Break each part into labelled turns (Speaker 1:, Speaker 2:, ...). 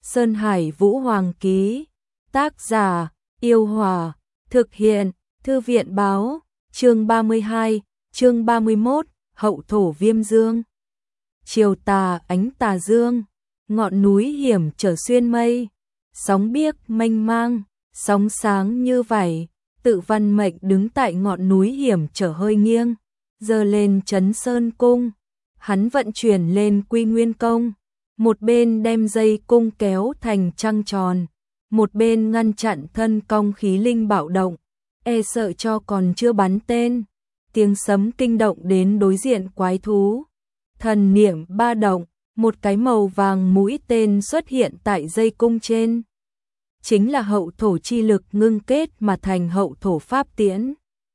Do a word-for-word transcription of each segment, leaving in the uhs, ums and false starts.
Speaker 1: Sơn Hải Vũ Hoàng ký. Tác giả, Yêu Hòa. Thực hiện, Thư viện báo. Chương ba mươi hai, chương ba mươi mốt, hậu thổ viêm dương. Chiều tà ánh tà dương, ngọn núi hiểm trở xuyên mây, sóng biếc mênh mang, sóng sáng như vảy. Tự Văn Mệnh đứng tại ngọn núi hiểm trở hơi nghiêng, giơ lên Trấn Sơn cung. Hắn vận chuyển lên Quy Nguyên công, một bên đem dây cung kéo thành trăng tròn, một bên ngăn chặn thân cong khí linh bạo động, e sợ cho còn chưa bắn tên. Tiếng sấm kinh động đến đối diện quái thú. Thần niệm ba động, một cái màu vàng mũi tên xuất hiện tại dây cung trên. Chính là hậu thổ chi lực ngưng kết mà thành hậu thổ pháp tiễn.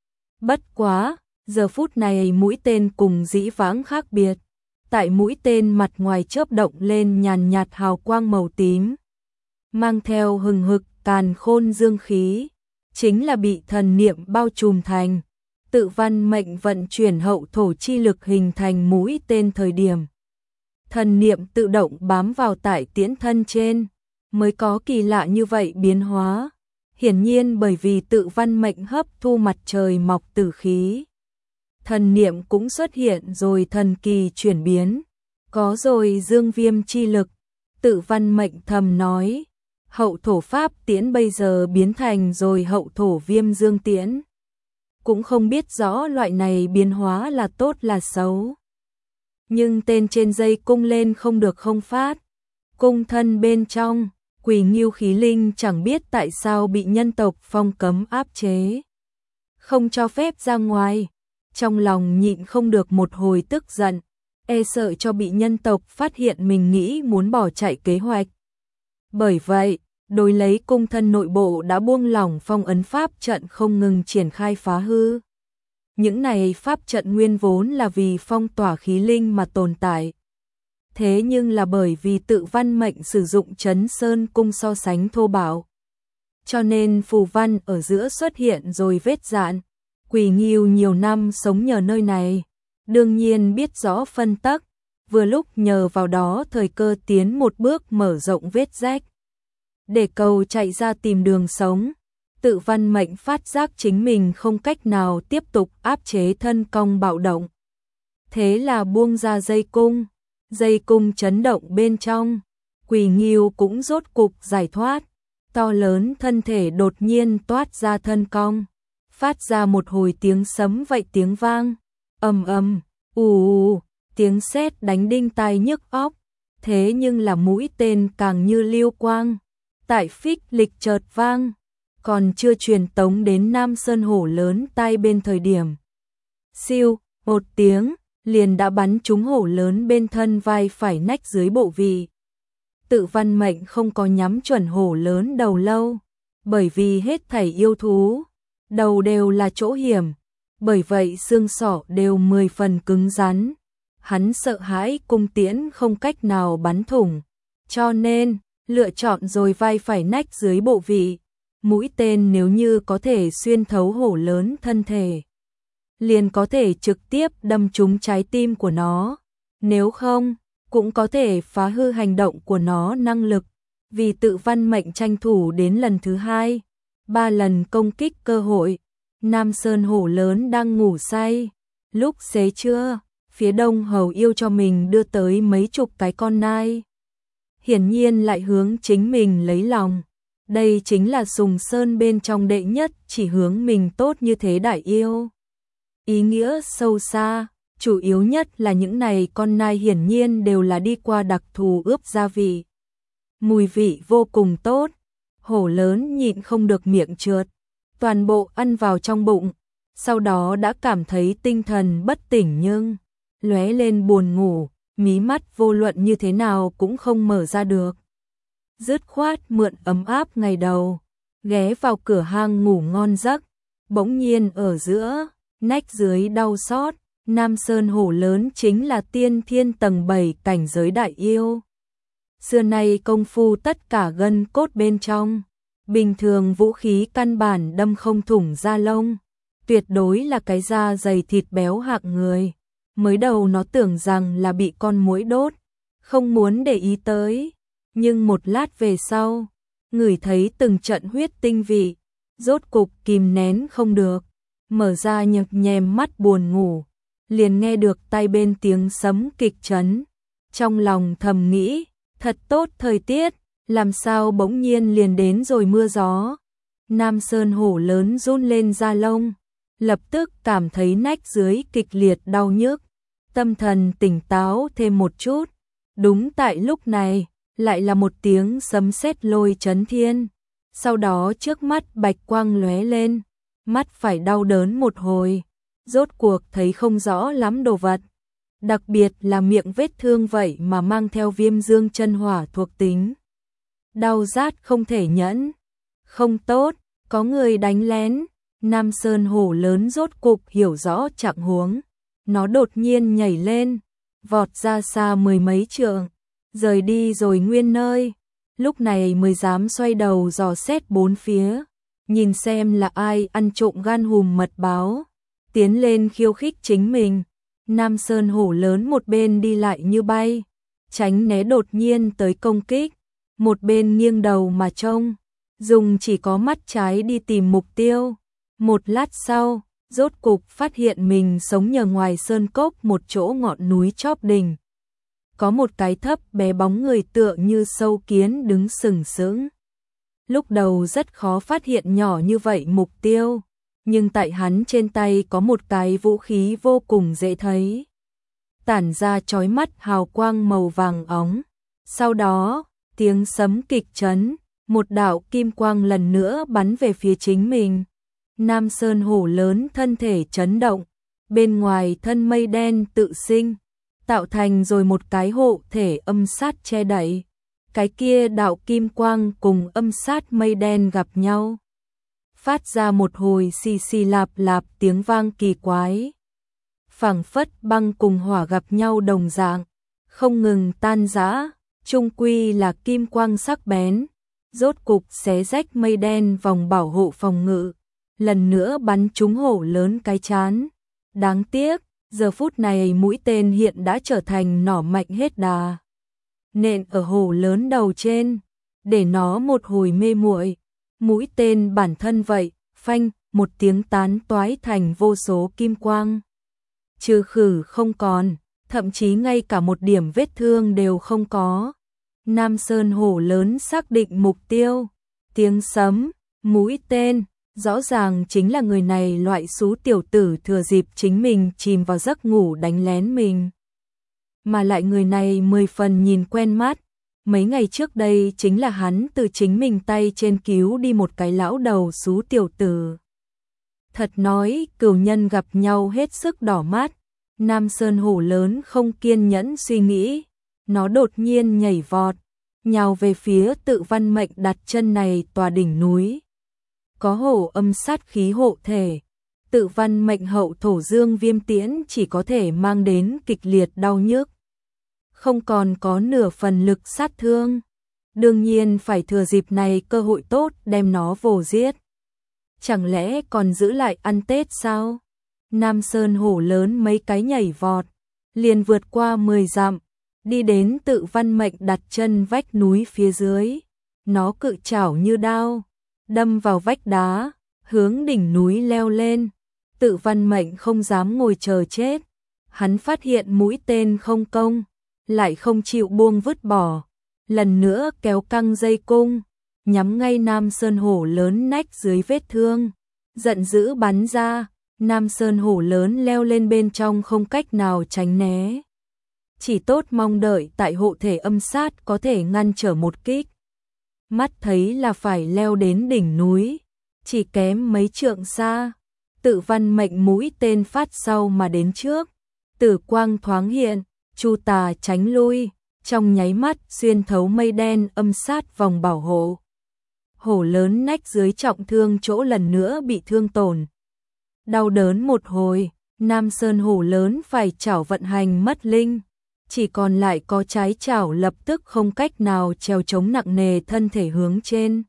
Speaker 1: Bất quá, giờ phút này mũi tên cùng dĩ vãng khác biệt. Tại mũi tên mặt ngoài chớp động lên nhàn nhạt hào quang màu tím, mang theo hừng hực càn khôn dương khí, chính là bị thần niệm bao trùm thành. Tự Văn Mệnh vận chuyển hậu thổ chi lực hình thành mũi tên thời điểm, thần niệm tự động bám vào tại tiễn thân trên, mới có kỳ lạ như vậy biến hóa. Hiển nhiên bởi vì Tự Văn Mệnh hấp thu mặt trời mọc tử khí, thần niệm cũng xuất hiện rồi thần kỳ chuyển biến, có rồi dương viêm chi lực. Tự Văn Mệnh thầm nói, hậu thổ pháp tiễn bây giờ biến thành rồi hậu thổ viêm dương tiễn. Cũng không biết rõ loại này biến hóa là tốt là xấu. Nhưng tên trên dây cung lên không được không phát. Cung thân bên trong, Quỷ Ngưu khí linh chẳng biết tại sao bị nhân tộc phong cấm áp chế, không cho phép ra ngoài. Trong lòng nhịn không được một hồi tức giận, e sợ cho bị nhân tộc phát hiện mình nghĩ muốn bỏ chạy kế hoạch. Bởi vậy, đối lấy cung thân nội bộ đã buông lỏng phong ấn pháp trận không ngừng triển khai phá hư. Những này pháp trận nguyên vốn là vì phong tỏa khí linh mà tồn tại. Thế nhưng là bởi vì Tự Văn Mệnh sử dụng Trấn Sơn cung so sánh thô bạo, cho nên phù văn ở giữa xuất hiện rồi vết dạn. Quỷ Ngưu nhiều năm sống nhờ nơi này, đương nhiên biết rõ phân tắc, vừa lúc nhờ vào đó thời cơ tiến một bước mở rộng vết rách, để cầu chạy ra tìm đường sống. Tự Văn Mệnh phát giác chính mình không cách nào tiếp tục áp chế thân cong bạo động. Thế là buông ra dây cung, dây cung chấn động bên trong, Quỷ Ngưu cũng rốt cục giải thoát, to lớn thân thể đột nhiên toát ra thân cong, phát ra một hồi tiếng sấm vậy tiếng vang, ầm ầm, ù ù, tiếng sét đánh đinh tai nhức óc. Thế nhưng là mũi tên càng như lưu quang, tại phích lịch chợt vang, còn chưa truyền tống đến Nam Sơn hổ lớn tai bên thời điểm. Siêu, một tiếng, liền đã bắn trúng hổ lớn bên thân vai phải nách dưới bộ vị. Tự Văn Mệnh không có nhắm chuẩn hổ lớn đầu lâu, bởi vì hết thảy yêu thú đầu đều là chỗ hiểm, bởi vậy xương sọ đều mười phần cứng rắn. Hắn sợ hãi cung tiễn không cách nào bắn thủng, cho nên lựa chọn rồi vai phải nách dưới bộ vị. Mũi tên nếu như có thể xuyên thấu hổ lớn thân thể, liền có thể trực tiếp đâm trúng trái tim của nó, nếu không, cũng có thể phá hư hành động của nó năng lực. Vì Tự Văn Mệnh tranh thủ đến lần thứ hai, ba lần công kích cơ hội. Nam Sơn hổ lớn đang ngủ say. Lúc xế trưa, phía đông hầu yêu cho mình đưa tới mấy chục cái con nai, hiển nhiên lại hướng chính mình lấy lòng. Đây chính là Sùng Sơn bên trong đệ nhất chỉ hướng mình tốt như thế đại yêu. Ý nghĩa sâu xa, chủ yếu nhất là những này con nai hiển nhiên đều là đi qua đặc thù ướp gia vị, mùi vị vô cùng tốt. Hổ lớn nhịn không được miệng trượt, toàn bộ ăn vào trong bụng, sau đó đã cảm thấy tinh thần bất tỉnh nhưng lóe lên buồn ngủ, mí mắt vô luận như thế nào cũng không mở ra được. Dứt khoát mượn ấm áp ngày đầu, ghé vào cửa hang ngủ ngon giấc, bỗng nhiên ở giữa, nách dưới đau xót. Nam Sơn hổ lớn chính là tiên thiên tầng bảy cảnh giới đại yêu. Xưa nay công phu tất cả gân cốt bên trong, bình thường vũ khí căn bản đâm không thủng da lông, tuyệt đối là cái da dày thịt béo hạng người. Mới đầu nó tưởng rằng là bị con muỗi đốt, không muốn để ý tới, Nhưng một lát về sau, ngửi thấy từng trận huyết tinh vị, rốt cục kìm nén không được, mở ra nhợt nhèm mắt buồn ngủ, liền nghe được tai bên tiếng sấm kịch chấn. Trong lòng thầm nghĩ, thật tốt thời tiết, làm sao bỗng nhiên liền đến rồi mưa gió. Nam Sơn hổ lớn run lên da lông, lập tức cảm thấy nách dưới kịch liệt đau nhức, tâm thần tỉnh táo thêm một chút. Đúng tại lúc này, lại là một tiếng sấm sét lôi chấn thiên. Sau đó trước mắt bạch quang lóe lên, mắt phải đau đớn một hồi, rốt cuộc thấy không rõ lắm đồ vật. Đặc biệt là miệng vết thương vậy mà mang theo viêm dương chân hỏa thuộc tính. Đau rát không thể nhẫn. Không tốt, có người đánh lén. Nam Sơn hổ lớn rốt cục hiểu rõ trạng huống. Nó đột nhiên nhảy lên, vọt ra xa mười mấy trượng, rời đi rồi nguyên nơi. Lúc này mới dám xoay đầu dò xét bốn phía, nhìn xem là ai ăn trộm gan hùm mật báo, tiến lên khiêu khích chính mình. Nam Sơn hổ lớn một bên đi lại như bay, tránh né đột nhiên tới công kích, một bên nghiêng đầu mà trông, dùng chỉ có mắt trái đi tìm mục tiêu. Một lát sau, rốt cục phát hiện mình sống nhờ ngoài sơn cốc một chỗ ngọn núi chóp đỉnh. Có một cái thấp bé bóng người tựa như sâu kiến đứng sừng sững. Lúc đầu rất khó phát hiện nhỏ như vậy mục tiêu, nhưng tại hắn trên tay có một cái vũ khí vô cùng dễ thấy, tản ra chói mắt hào quang màu vàng óng. Sau đó, tiếng sấm kịch chấn, một đạo kim quang lần nữa bắn về phía chính mình. Nam Sơn hổ lớn thân thể chấn động, bên ngoài thân mây đen tự sinh, tạo thành rồi một cái hộ thể âm sát che đậy. Cái kia đạo kim quang cùng âm sát mây đen gặp nhau, phát ra một hồi xì xì lạp lạp tiếng vang kỳ quái. Phảng phất băng cùng hỏa gặp nhau đồng dạng, không ngừng tan rã, chung quy là kim quang sắc bén, rốt cục xé rách mây đen vòng bảo hộ phòng ngự, lần nữa bắn trúng hổ lớn cái chán. Đáng tiếc, giờ phút này mũi tên hiện đã trở thành nỏ mạnh hết đà, nện ở hổ lớn đầu trên, để nó một hồi mê muội. Mũi tên bản thân vậy, phanh, một tiếng tán toái thành vô số kim quang. Trừ khử không còn, thậm chí ngay cả một điểm vết thương đều không có. Nam Sơn hổ lớn xác định mục tiêu, tiếng sấm, mũi tên, rõ ràng chính là người này loại xú tiểu tử thừa dịp chính mình chìm vào giấc ngủ đánh lén mình. Mà lại người này mười phần nhìn quen mắt, mấy ngày trước đây chính là hắn từ chính mình tay trên cứu đi một cái lão đầu xú tiểu tử. Thật nói, cửu nhân gặp nhau hết sức đỏ mắt. Nam Sơn hổ lớn không kiên nhẫn suy nghĩ, nó đột nhiên nhảy vọt, nhào về phía Tự Văn Mệnh đặt chân này tòa đỉnh núi. Có hổ âm sát khí hộ thể, Tự Văn Mệnh hậu thổ dương viêm tiễn chỉ có thể mang đến kịch liệt đau nhức, không còn có nửa phần lực sát thương. Đương nhiên phải thừa dịp này cơ hội tốt đem nó vồ giết. Chẳng lẽ còn giữ lại ăn Tết sao? Nam Sơn hổ lớn mấy cái nhảy vọt, liền vượt qua mười dặm, đi đến Tự Văn Mệnh đặt chân vách núi phía dưới. Nó cự chảo như đao, đâm vào vách đá, hướng đỉnh núi leo lên. Tự Văn Mệnh không dám ngồi chờ chết, hắn phát hiện mũi tên không công, lại không chịu buông vứt bỏ, lần nữa kéo căng dây cung, nhắm ngay Nam Sơn hổ lớn nách dưới vết thương, giận dữ bắn ra. Nam Sơn hổ lớn leo lên bên trong không cách nào tránh né, chỉ tốt mong đợi tại hộ thể âm sát có thể ngăn trở một kích. Mắt thấy là phải leo đến đỉnh núi, chỉ kém mấy trượng xa, Tự Văn Mệnh mũi tên phát sau mà đến trước, tử quang thoáng hiện, chu tà tránh lui, trong nháy mắt xuyên thấu mây đen âm sát vòng bảo hộ. Hổ lớn nách dưới trọng thương chỗ lần nữa bị thương tổn. Đau đớn một hồi, Nam Sơn hổ lớn phải chảo vận hành mất linh, chỉ còn lại có trái chảo lập tức không cách nào trèo chống nặng nề thân thể hướng trên.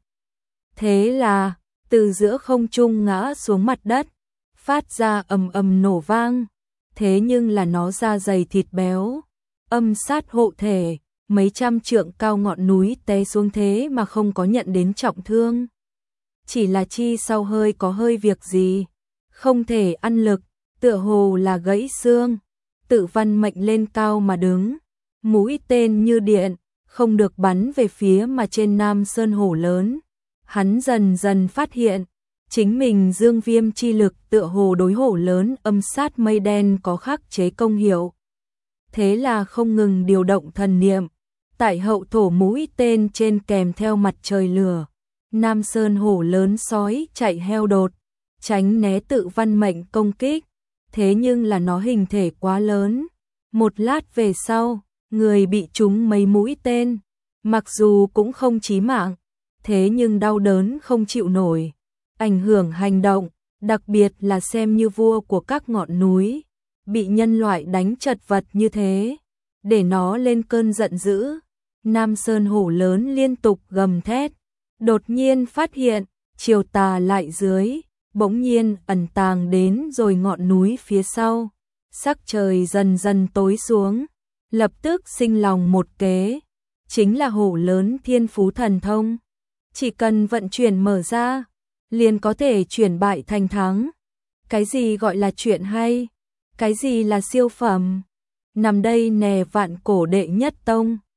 Speaker 1: Thế là, từ giữa không trung ngã xuống mặt đất, phát ra ầm ầm nổ vang. Thế nhưng là nó da dày thịt béo, âm sát hộ thể, mấy trăm trượng cao ngọn núi té xuống thế mà không có nhận đến trọng thương. Chỉ là chi sau hơi có hơi việc gì, không thể ăn lực, tựa hồ là gãy xương. Tự Văn Mệnh lên cao mà đứng, mũi tên như điện, không được bắn về phía mà trên Nam Sơn hổ lớn. Hắn dần dần phát hiện, chính mình dương viêm chi lực tựa hồ đối hổ lớn âm sát mây đen có khắc chế công hiệu. Thế là không ngừng điều động thần niệm, tại hậu thổ mũi tên trên kèm theo mặt trời lửa. Nam Sơn hổ lớn sói chạy heo đột, tránh né Tự Văn Mệnh công kích, thế nhưng là nó hình thể quá lớn. Một lát về sau, người bị trúng mấy mũi tên, mặc dù cũng không chí mạng, thế nhưng đau đớn không chịu nổi, ảnh hưởng hành động, đặc biệt là xem như vua của các ngọn núi, bị nhân loại đánh chật vật như thế, để nó lên cơn giận dữ. Nam Sơn hổ lớn liên tục gầm thét, đột nhiên phát hiện, chiều tà lại dưới, bỗng nhiên ẩn tàng đến rồi ngọn núi phía sau. Sắc trời dần dần tối xuống, lập tức sinh lòng một kế, chính là hổ lớn thiên phú thần thông. Chỉ cần vận chuyển mở ra, liền có thể chuyển bại thành thắng. Cái gì gọi là chuyện hay? Cái gì là siêu phẩm? Nằm đây nè vạn cổ đệ nhất tông.